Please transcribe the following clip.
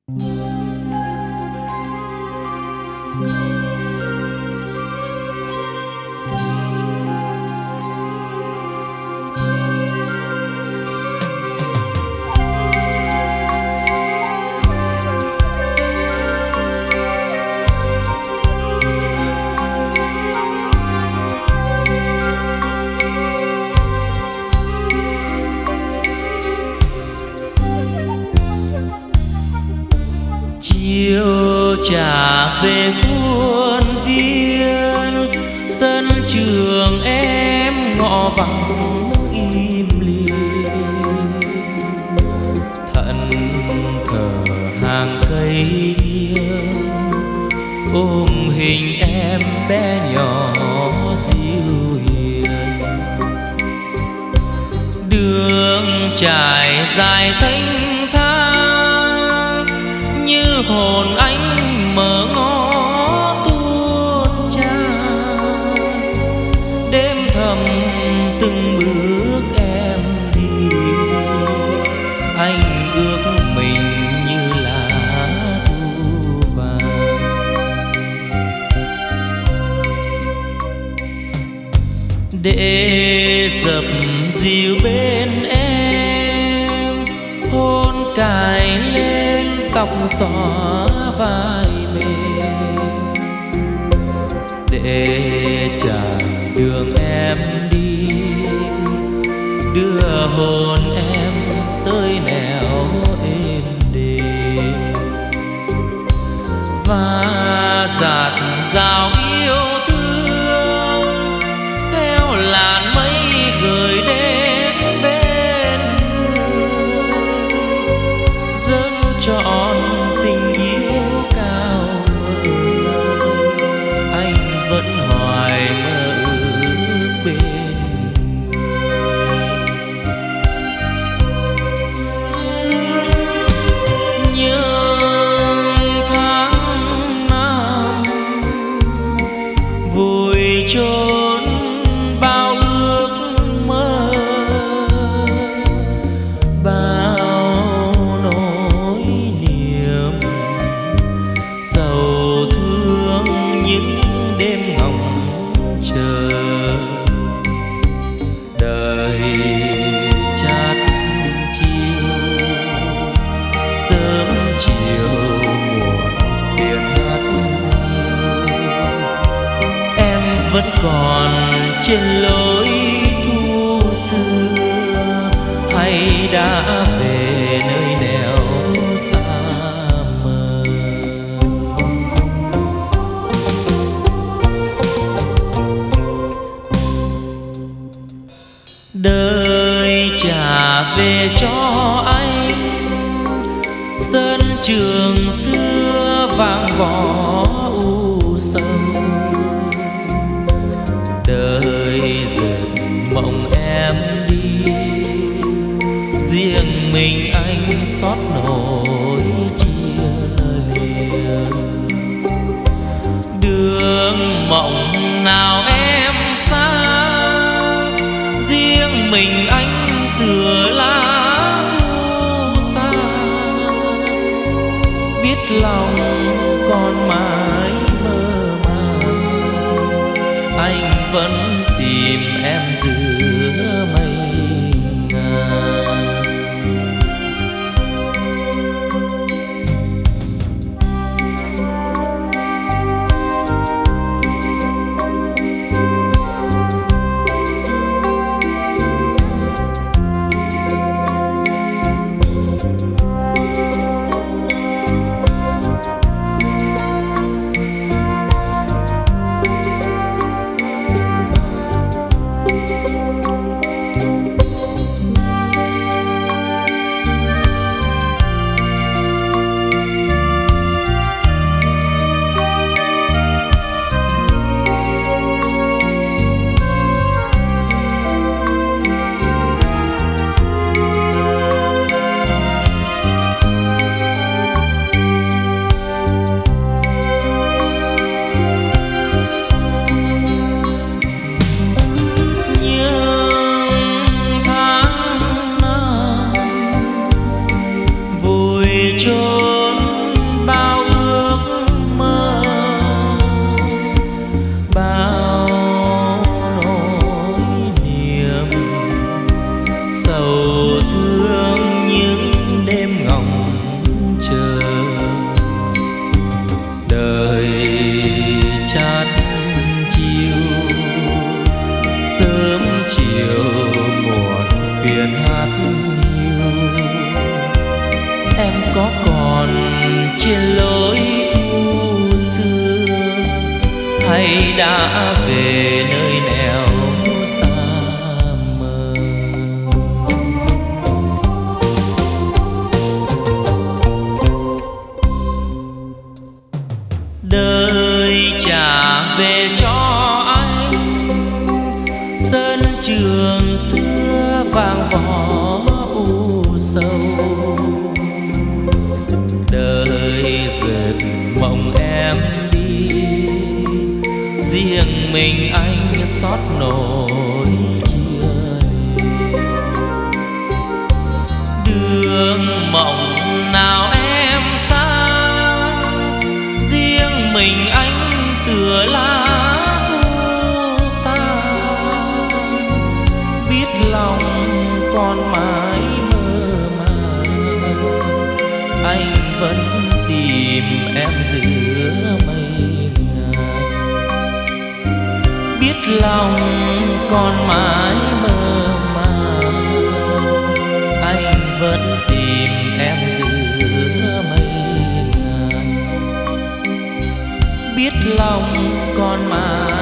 Chiều trả về khuôn viên, sân trường em ngõ vắng im lìm. Thẫn thờ hàng cây nghiêng, ôm hình em bé nhỏ dịu hiền. Đường trải dài thanh thang, như hồn anh mở ngõ tuôn tràn. Đêm thầm từng bước em đi, anh ước mình như lá thu vàng. Để dập dìu bên em, hôn cài lên tóc xõa vai mềm. Để trải đường em đi, đưa hồn em tới nẻo êm đềm. Và dạt dào yêu thương theo làn mây gửi đến bên người, dâng trọn tình yêu cao vời. Anh vẫn hoài mơ ước bên người. Nhưng tháng năm vùi chôn bao ước mơ, bao nỗi niềm sầu thương những đêm ngóng chờ. Đời chát chiều, sớm chiều muộn phiền hát nhiều. Em vẫn còn trên lối thu xưa, hay đã về nơi nẻo xa mờ. Đời trả về cho anh sân trường xưa vang võ u sầu. Đời dệt mộng em đi, riêng mình anh xót nỗi chia lìa. Đường mộng nào em xa, riêng mình anh tựa lá thu tàn. Biết lòng còn mãi mơ màng, anh vẫn tìm em giữa mây ngàn. chốn hay đã về nơi nẻo xa mờ. Đời trả về cho anh sân trường xưa vàng vỏ u sầu. Đời dệt mộng em đi, riêng mình anh xót nỗi chia ly. Đường mộng nào em xa, riêng mình anh tựa lá thu tàn. Biết lòng còn mãi mơ màng, anh vẫn tìm em giữa mây ngàn. Biết lòng còn mãi mơ màng, anh vẫn tìm em giữa mây ngàn. Biết lòng còn mãi